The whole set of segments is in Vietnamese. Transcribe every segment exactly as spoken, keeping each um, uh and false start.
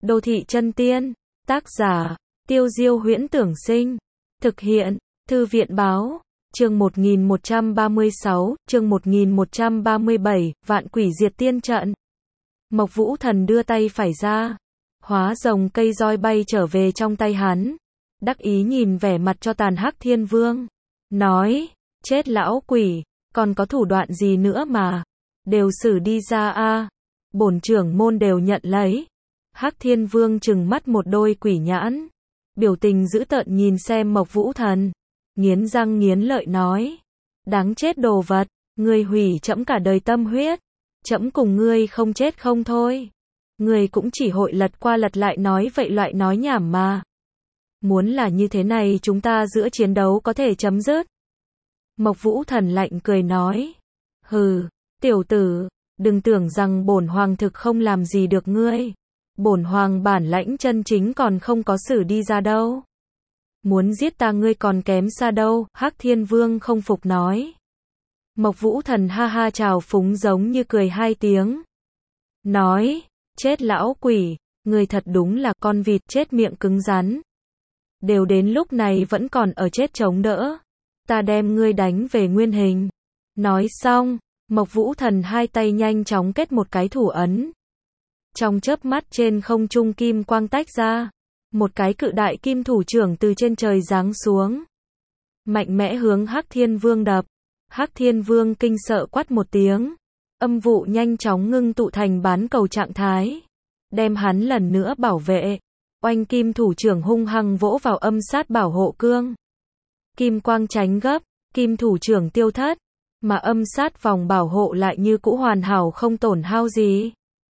Đô thị chân tiên, tác giả, Tiêu Diêu Huyễn Tưởng Sinh, thực hiện, Thư viện Báo, chương một nghìn một trăm ba mươi sáu, chương một nghìn một trăm ba mươi bảy, Vạn Quỷ Diệt Tiên Trận. Mộc Vũ Thần đưa tay phải ra, hóa rồng cây roi bay trở về trong tay hắn, đắc ý nhìn vẻ mặt cho tàn Hắc Thiên Vương, nói, chết lão quỷ, còn có thủ đoạn gì nữa mà, đều xử đi ra a, bổn trưởng môn đều nhận lấy. Hắc Thiên Vương trừng mắt một đôi quỷ nhãn, biểu tình dữ tợn nhìn xem Mộc Vũ Thần, nghiến răng nghiến lợi nói, đáng chết đồ vật, ngươi hủy trẫm cả đời tâm huyết, trẫm cùng ngươi không chết không thôi. Ngươi cũng chỉ hội lật qua lật lại nói vậy loại nói nhảm mà. Muốn là như thế này chúng ta giữa chiến đấu có thể chấm dứt. Mộc Vũ Thần lạnh cười nói, hừ, tiểu tử, đừng tưởng rằng bổn hoàng thực không làm gì được ngươi. Bổn hoàng bản lãnh chân chính còn không có xử đi ra đâu. Muốn giết ta ngươi còn kém xa đâu, Hắc Thiên Vương không phục nói. Mộc Vũ Thần ha ha trào phúng giống như cười hai tiếng. Nói, chết lão quỷ, ngươi thật đúng là con vịt chết miệng cứng rắn. Đều đến lúc này vẫn còn ở chết chống đỡ. Ta đem ngươi đánh về nguyên hình. Nói xong, Mộc Vũ Thần hai tay nhanh chóng kết một cái thủ ấn. Trong chớp mắt trên không trung kim quang tách ra, một cái cự đại kim thủ trưởng từ trên trời giáng xuống, mạnh mẽ hướng Hắc Thiên Vương đập. Hắc Thiên Vương kinh sợ quát một tiếng, âm vụ nhanh chóng ngưng tụ thành bán cầu trạng thái, đem hắn lần nữa bảo vệ. Oanh kim thủ trưởng hung hăng vỗ vào âm sát bảo hộ cương. Kim quang tránh gấp, kim thủ trưởng tiêu thất, mà âm sát vòng bảo hộ lại như cũ hoàn hảo không tổn hao gì.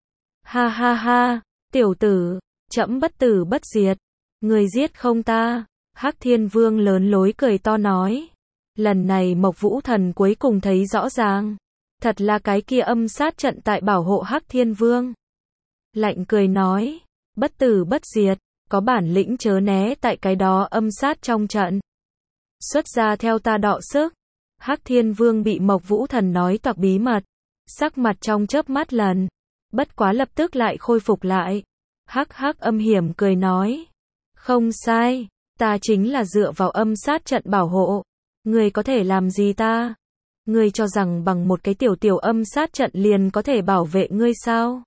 Ha ha ha, tiểu tử, trẫm bất tử bất diệt, người giết không ta. Hắc Thiên Vương lớn lối cười to nói. Lần này Mộc Vũ Thần cuối cùng thấy rõ ràng, thật là cái kia âm sát trận tại bảo hộ Hắc Thiên Vương. Lạnh cười nói, bất tử bất diệt, có bản lĩnh chớ né tại cái đó âm sát trong trận. Xuất ra theo ta đọ sức. Hắc Thiên Vương bị Mộc Vũ Thần nói toạc bí mật, sắc mặt trong chớp mắt lần, bất quá lập tức lại khôi phục lại. Hắc hắc âm hiểm cười nói, không sai, ta chính là dựa vào âm sát trận bảo hộ. Ngươi có thể làm gì ta? Ngươi cho rằng bằng một cái tiểu tiểu âm sát trận liền có thể bảo vệ ngươi sao?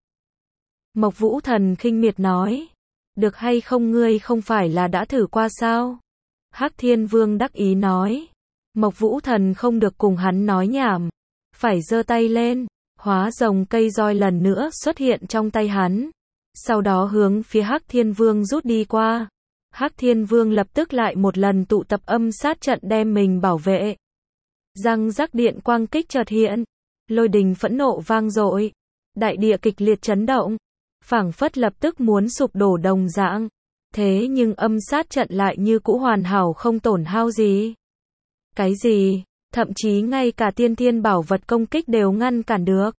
Mộc Vũ Thần khinh miệt nói, được hay không ngươi không phải là đã thử qua sao? Hắc Thiên Vương đắc ý nói. Mộc Vũ Thần không được cùng hắn nói nhảm, phải giơ tay lên, hóa rồng cây roi lần nữa xuất hiện trong tay hắn, sau đó hướng phía Hắc Thiên Vương rút đi qua. Hắc Thiên Vương lập tức lại một lần tụ tập âm sát trận đem mình bảo vệ. Răng rắc điện quang kích chợt hiện, lôi đình phẫn nộ vang dội, đại địa kịch liệt chấn động, phảng phất lập tức muốn sụp đổ đồng dạng. Thế nhưng âm sát trận lại như cũ hoàn hảo không tổn hao gì. Cái gì? Thậm chí ngay cả tiên thiên bảo vật công kích đều ngăn cản được.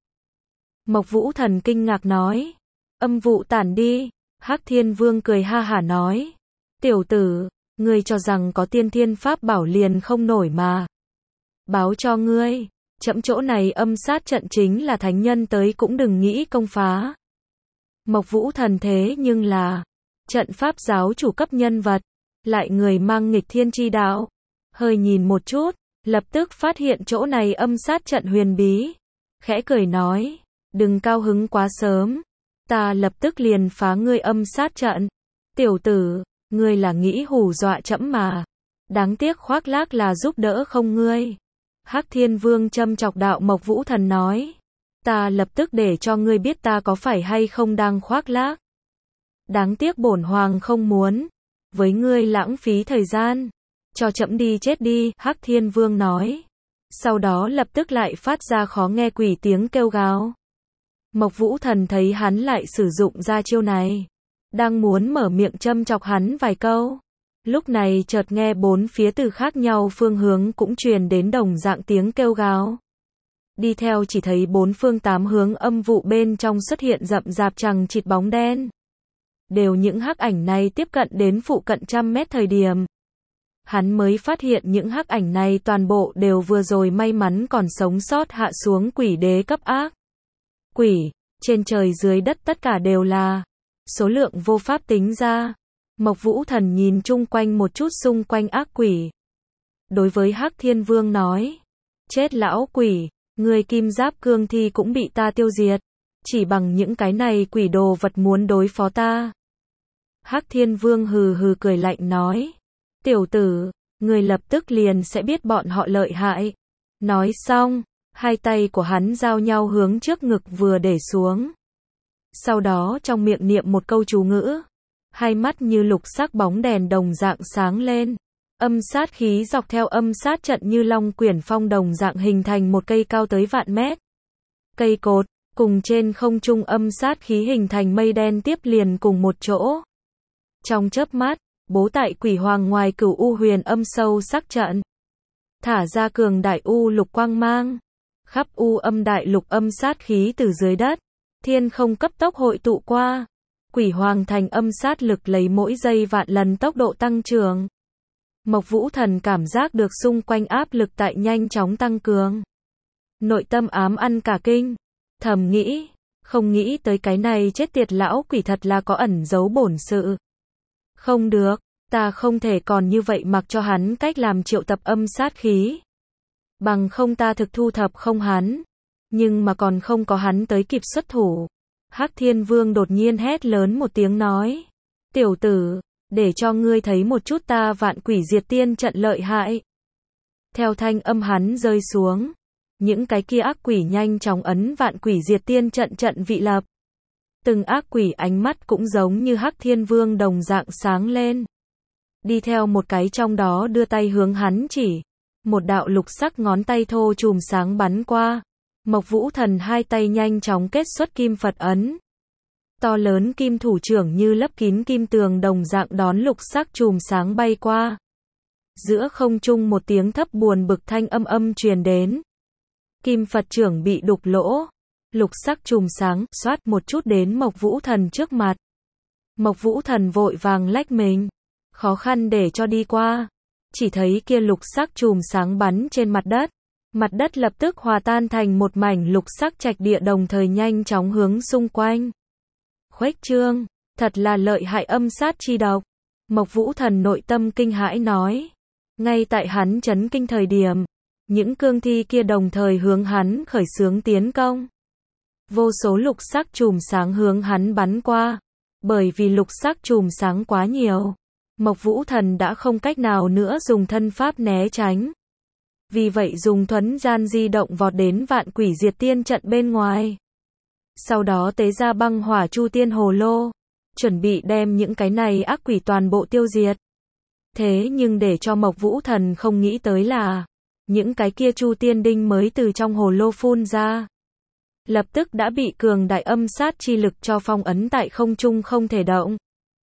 Mộc Vũ Thần kinh ngạc nói. Âm vụ tản đi. Hắc Thiên Vương cười ha hả nói. Tiểu tử, ngươi cho rằng có tiên thiên pháp bảo liền không nổi mà. Báo cho ngươi, trẫm chỗ này âm sát trận chính là thánh nhân tới cũng đừng nghĩ công phá. Mộc Vũ Thần thế nhưng là trận pháp giáo chủ cấp nhân vật, lại người mang nghịch thiên chi đạo. Hơi nhìn một chút, lập tức phát hiện chỗ này âm sát trận huyền bí. Khẽ cười nói, đừng cao hứng quá sớm, ta lập tức liền phá ngươi âm sát trận. Tiểu tử, ngươi là nghĩ hù dọa trẫm mà. Đáng tiếc khoác lác là giúp đỡ không ngươi. Hắc Thiên Vương châm chọc đạo Mộc Vũ Thần nói, ta lập tức để cho ngươi biết ta có phải hay không đang khoác lác. Đáng tiếc bổn hoàng không muốn với ngươi lãng phí thời gian. Cho trẫm đi chết đi, Hắc Thiên Vương nói. Sau đó lập tức lại phát ra khó nghe quỷ tiếng kêu gào. Mộc Vũ Thần thấy hắn lại sử dụng ra chiêu này, đang muốn mở miệng châm chọc hắn vài câu. Lúc này chợt nghe bốn phía từ khác nhau phương hướng cũng truyền đến đồng dạng tiếng kêu gào. Đi theo chỉ thấy bốn phương tám hướng âm vụ bên trong xuất hiện rậm rạp chằng chịt bóng đen. Đều những hắc ảnh này tiếp cận đến phụ cận trăm mét thời điểm, hắn mới phát hiện những hắc ảnh này toàn bộ đều vừa rồi may mắn còn sống sót hạ xuống quỷ đế cấp ác. Quỷ, trên trời dưới đất tất cả đều là số lượng vô pháp tính ra. Mộc Vũ Thần nhìn chung quanh một chút xung quanh ác quỷ. Đối với Hắc Thiên Vương nói, chết lão quỷ, người kim giáp cương thi cũng bị ta tiêu diệt, chỉ bằng những cái này quỷ đồ vật muốn đối phó ta. Hắc Thiên Vương hừ hừ cười lạnh nói, tiểu tử, người lập tức liền sẽ biết bọn họ lợi hại. Nói xong, hai tay của hắn giao nhau hướng trước ngực vừa để xuống. Sau đó trong miệng niệm một câu chú ngữ, hai mắt như lục sắc bóng đèn đồng dạng sáng lên. Âm sát khí dọc theo âm sát trận như long quyển phong đồng dạng hình thành một cây cao tới vạn mét. Cây cột, cùng trên không trung âm sát khí hình thành mây đen tiếp liền cùng một chỗ. Trong chớp mắt, bố tại quỷ hoàng ngoài cửu u huyền âm sâu sắc trận. Thả ra cường đại u lục quang mang. Khắp u âm đại lục âm sát khí từ dưới đất. Thiên không cấp tốc hội tụ qua. Quỷ hoàng thành âm sát lực lấy mỗi giây vạn lần tốc độ tăng trưởng. Mộc Vũ Thần cảm giác được xung quanh áp lực tại nhanh chóng tăng cường. Nội tâm ám ăn cả kinh. Thầm nghĩ, không nghĩ tới cái này chết tiệt lão quỷ thật là có ẩn giấu bổn sự. Không được, ta không thể còn như vậy mặc cho hắn cách làm triệu tập âm sát khí. Bằng không ta thực thu thập không hắn. Nhưng mà còn không có hắn tới kịp xuất thủ. Hắc Thiên Vương đột nhiên hét lớn một tiếng nói. Tiểu tử, để cho ngươi thấy một chút ta vạn quỷ diệt tiên trận lợi hại. Theo thanh âm hắn rơi xuống. Những cái kia ác quỷ nhanh chóng ấn vạn quỷ diệt tiên trận trận vị lập. Từng ác quỷ ánh mắt cũng giống như Hắc Thiên Vương đồng dạng sáng lên. Đi theo một cái trong đó đưa tay hướng hắn chỉ. Một đạo lục sắc ngón tay thô chùm sáng bắn qua. Mộc Vũ Thần hai tay nhanh chóng kết xuất kim Phật ấn. To lớn kim thủ trưởng như lấp kín kim tường đồng dạng đón lục sắc chùm sáng bay qua. Giữa không trung một tiếng thấp buồn bực thanh âm âm truyền đến. Kim Phật trưởng bị đục lỗ. Lục sắc chùm sáng xoát một chút đến Mộc Vũ Thần trước mặt. Mộc Vũ Thần vội vàng lách mình. Khó khăn để cho đi qua. Chỉ thấy kia lục sắc chùm sáng bắn trên mặt đất. Mặt đất lập tức hòa tan thành một mảnh lục sắc trạch địa đồng thời nhanh chóng hướng xung quanh. Khuếch trương, thật là lợi hại âm sát chi độc. Mộc Vũ Thần nội tâm kinh hãi nói. Ngay tại hắn chấn kinh thời điểm, những cương thi kia đồng thời hướng hắn khởi xướng tiến công. Vô số lục sắc chùm sáng hướng hắn bắn qua. Bởi vì lục sắc chùm sáng quá nhiều, Mộc Vũ Thần đã không cách nào nữa dùng thân pháp né tránh. Vì vậy dùng thuấn gian di động vọt đến vạn quỷ diệt tiên trận bên ngoài. Sau đó tế ra băng hỏa chu tiên hồ lô, chuẩn bị đem những cái này ác quỷ toàn bộ tiêu diệt. Thế nhưng để cho Mộc Vũ Thần không nghĩ tới là, những cái kia chu tiên đinh mới từ trong hồ lô phun ra. Lập tức đã bị cường đại âm sát chi lực cho phong ấn tại không trung không thể động.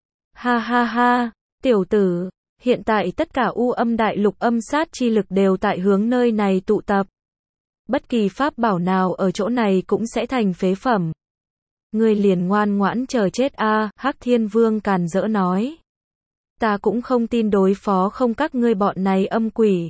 Ha ha ha, tiểu tử, hiện tại tất cả u âm đại lục âm sát chi lực đều tại hướng nơi này tụ tập. Bất kỳ pháp bảo nào ở chỗ này cũng sẽ thành phế phẩm. Ngươi liền ngoan ngoãn chờ chết a, à, Hắc Thiên Vương càn rỡ nói. Ta cũng không tin đối phó không các ngươi bọn này âm quỷ.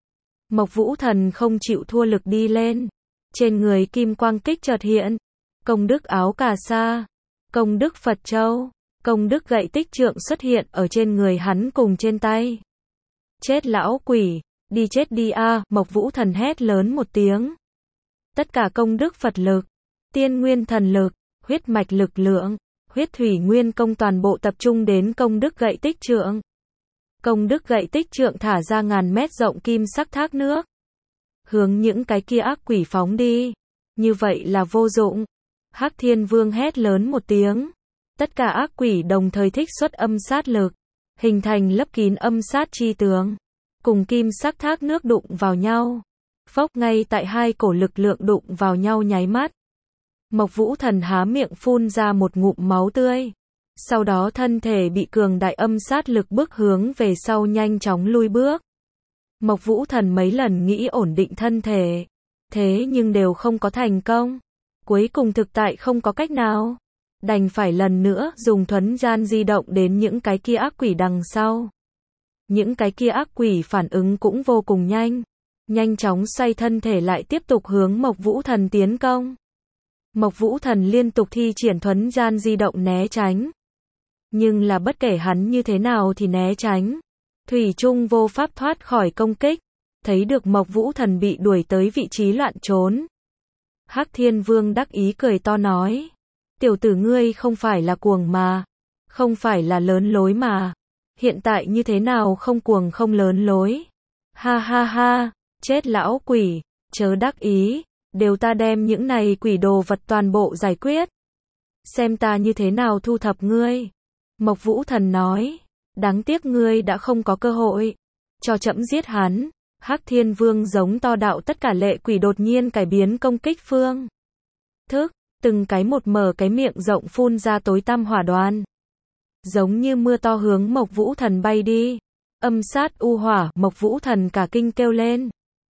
Mộc Vũ Thần không chịu thua lực đi lên. Trên người kim quang kích chợt hiện. Công đức áo cà sa, công đức Phật Châu, công đức gậy tích trượng xuất hiện ở trên người hắn cùng trên tay. Chết lão quỷ, đi chết đi a, à, Mộc Vũ Thần hét lớn một tiếng. Tất cả công đức Phật lực, tiên nguyên thần lực, huyết mạch lực lượng, huyết thủy nguyên công toàn bộ tập trung đến công đức gậy tích trượng. Công đức gậy tích trượng thả ra ngàn mét rộng kim sắc thác nước. Hướng những cái kia ác quỷ phóng đi. Như vậy là vô dụng. Hắc Thiên Vương hét lớn một tiếng. Tất cả ác quỷ đồng thời thích xuất âm sát lực. Hình thành lấp kín âm sát chi tường. Cùng kim sắc thác nước đụng vào nhau. Phốc, ngay tại hai cổ lực lượng đụng vào nhau nháy mắt. Mộc Vũ Thần há miệng phun ra một ngụm máu tươi. Sau đó thân thể bị cường đại âm sát lực bức hướng về sau nhanh chóng lui bước. Mộc Vũ Thần mấy lần nghĩ ổn định thân thể. Thế nhưng đều không có thành công. Cuối cùng thực tại không có cách nào. Đành phải lần nữa dùng thuấn gian di động đến những cái kia ác quỷ đằng sau. Những cái kia ác quỷ phản ứng cũng vô cùng nhanh. Nhanh chóng xoay thân thể lại tiếp tục hướng Mộc Vũ Thần tiến công. Mộc Vũ Thần liên tục thi triển thuấn gian di động né tránh. Nhưng là bất kể hắn như thế nào thì né tránh, thủy chung vô pháp thoát khỏi công kích. Thấy được Mộc Vũ Thần bị đuổi tới vị trí loạn trốn, Hắc Thiên Vương đắc ý cười to nói, tiểu tử ngươi không phải là cuồng mà, không phải là lớn lối mà, hiện tại như thế nào không cuồng không lớn lối. Ha ha ha, chết lão quỷ, chớ đắc ý, đều ta đem những này quỷ đồ vật toàn bộ giải quyết. Xem ta như thế nào thu thập ngươi. Mộc Vũ Thần nói, đáng tiếc ngươi đã không có cơ hội, cho trẫm giết hắn. Hắc Thiên Vương giống to đạo, tất cả lệ quỷ đột nhiên cải biến công kích phương thức, từng cái một mở cái miệng rộng phun ra tối tăm hỏa đoàn, giống như mưa to hướng Mộc Vũ Thần bay đi. Âm sát u hỏa, Mộc Vũ Thần cả kinh kêu lên.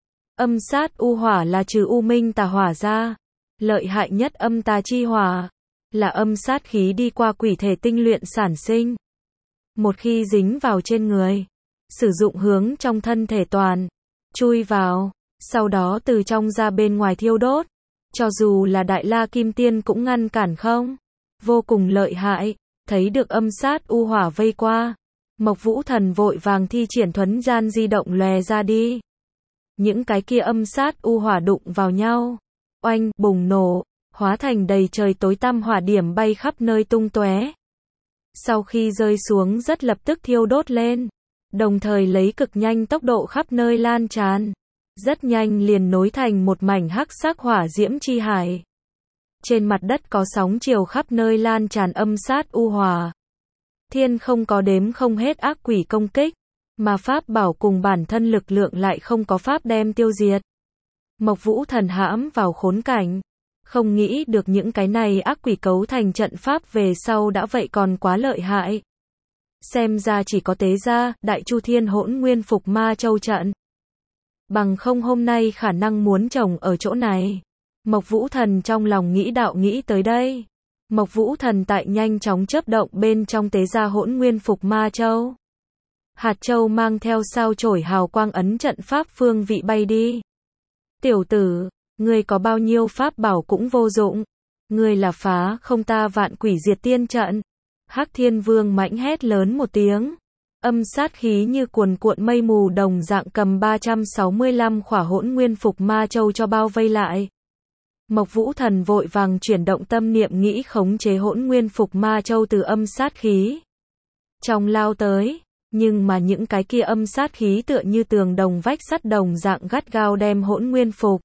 Âm sát u hỏa là trừ u minh tà hỏa ra, lợi hại nhất âm tà chi hỏa, là âm sát khí đi qua quỷ thể tinh luyện sản sinh. Một khi dính vào trên người, sử dụng hướng trong thân thể toàn chui vào, sau đó từ trong ra bên ngoài thiêu đốt, cho dù là Đại La Kim Tiên cũng ngăn cản không. Vô cùng lợi hại. Thấy được âm sát u hỏa vây qua, Mộc Vũ Thần vội vàng thi triển thuấn gian di động lòe ra đi. Những cái kia âm sát u hỏa đụng vào nhau, oanh, bùng nổ, hóa thành đầy trời tối tăm hỏa điểm bay khắp nơi tung tóe. Sau khi rơi xuống rất lập tức thiêu đốt lên, đồng thời lấy cực nhanh tốc độ khắp nơi lan tràn, rất nhanh liền nối thành một mảnh hắc sắc hỏa diễm chi hải. Trên mặt đất có sóng chiều khắp nơi lan tràn âm sát u hỏa. Thiên không có đếm không hết ác quỷ công kích, mà pháp bảo cùng bản thân lực lượng lại không có pháp đem tiêu diệt. Mộc Vũ Thần hãm vào khốn cảnh, không nghĩ được những cái này ác quỷ cấu thành trận pháp về sau đã vậy còn quá lợi hại. Xem ra chỉ có tế gia, Đại Chu Thiên Hỗn Nguyên Phục Ma Châu trận. Bằng không hôm nay khả năng muốn trồng ở chỗ này. Mộc Vũ Thần trong lòng nghĩ đạo nghĩ tới đây. Mộc Vũ Thần tại nhanh chóng chớp động bên trong tế gia Hỗn Nguyên Phục Ma Châu. Hạt châu mang theo sao chổi hào quang ấn trận pháp phương vị bay đi. Tiểu tử, ngươi có bao nhiêu pháp bảo cũng vô dụng. Ngươi là phá không ta vạn quỷ diệt tiên trận. Hắc Thiên Vương mãnh hét lớn một tiếng. Âm sát khí như cuồn cuộn mây mù đồng dạng cầm ba trăm sáu mươi lăm khỏa Hỗn Nguyên Phục Ma Châu cho bao vây lại. Mộc Vũ Thần vội vàng chuyển động tâm niệm nghĩ khống chế Hỗn Nguyên Phục Ma Châu từ âm sát khí trong lao tới, nhưng mà những cái kia âm sát khí tựa như tường đồng vách sắt đồng dạng gắt gao đem Hỗn Nguyên Phục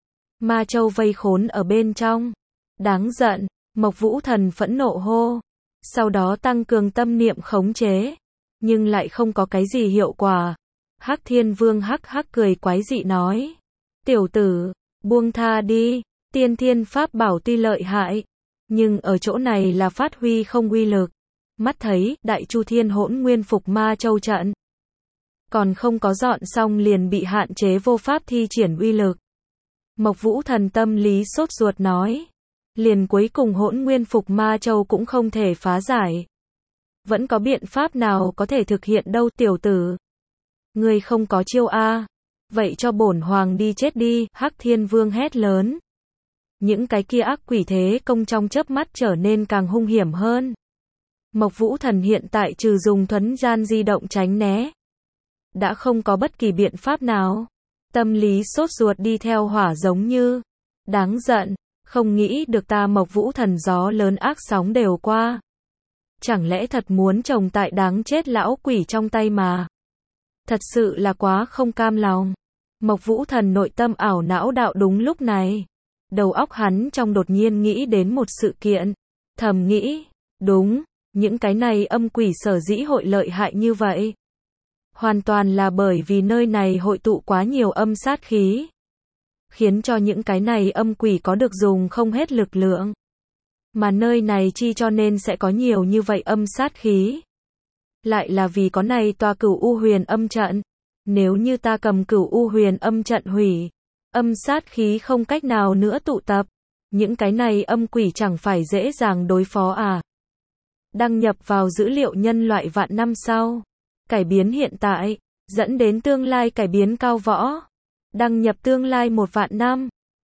Ma Châu vây khốn ở bên trong. Đáng giận, Mộc Vũ Thần phẫn nộ hô, sau đó tăng cường tâm niệm khống chế, nhưng lại không có cái gì hiệu quả. Hắc Thiên Vương hắc hắc cười quái dị nói, tiểu tử, buông tha đi. Tiên thiên pháp bảo tuy lợi hại, nhưng ở chỗ này là phát huy không uy lực. Mắt thấy, Đại Chu Thiên Hỗn Nguyên Phục Ma Châu trận còn không có dọn xong liền bị hạn chế vô pháp thi triển uy lực. Mộc Vũ Thần tâm lý sốt ruột nói, liền cuối cùng Hỗn Nguyên Phục Ma Châu cũng không thể phá giải. Vẫn có biện pháp nào có thể thực hiện đâu tiểu tử. Ngươi không có chiêu a, vậy cho bổn hoàng đi chết đi. Hắc Thiên Vương hét lớn. Những cái kia ác quỷ thế công trong chớp mắt trở nên càng hung hiểm hơn. Mộc Vũ Thần hiện tại trừ dùng thuấn gian di động tránh né, đã không có bất kỳ biện pháp nào. Tâm lý sốt ruột đi theo hỏa giống như, đáng giận, không nghĩ được ta Mộc Vũ Thần gió lớn ác sóng đều qua. Chẳng lẽ thật muốn trồng tại đáng chết lão quỷ trong tay mà. Thật sự là quá không cam lòng. Mộc Vũ Thần nội tâm ảo não đạo đúng lúc này. Đầu óc hắn trong đột nhiên nghĩ đến một sự kiện. Thầm nghĩ, đúng, những cái này âm quỷ sở dĩ hội lợi hại như vậy. Hoàn toàn là bởi vì nơi này hội tụ quá nhiều âm sát khí. Khiến cho những cái này âm quỷ có được dùng không hết lực lượng. Mà nơi này chi cho nên sẽ có nhiều như vậy âm sát khí. Lại là vì có này tòa Cửu U Huyền âm trận. Nếu như ta cầm Cửu U Huyền âm trận hủy, âm sát khí không cách nào nữa tụ tập, những cái này âm quỷ chẳng phải dễ dàng đối phó à. Đăng nhập vào dữ liệu nhân loại vạn năm sau. Cải biến hiện tại, dẫn đến tương lai cải biến cao võ. Đăng nhập tương lai một vạn năm.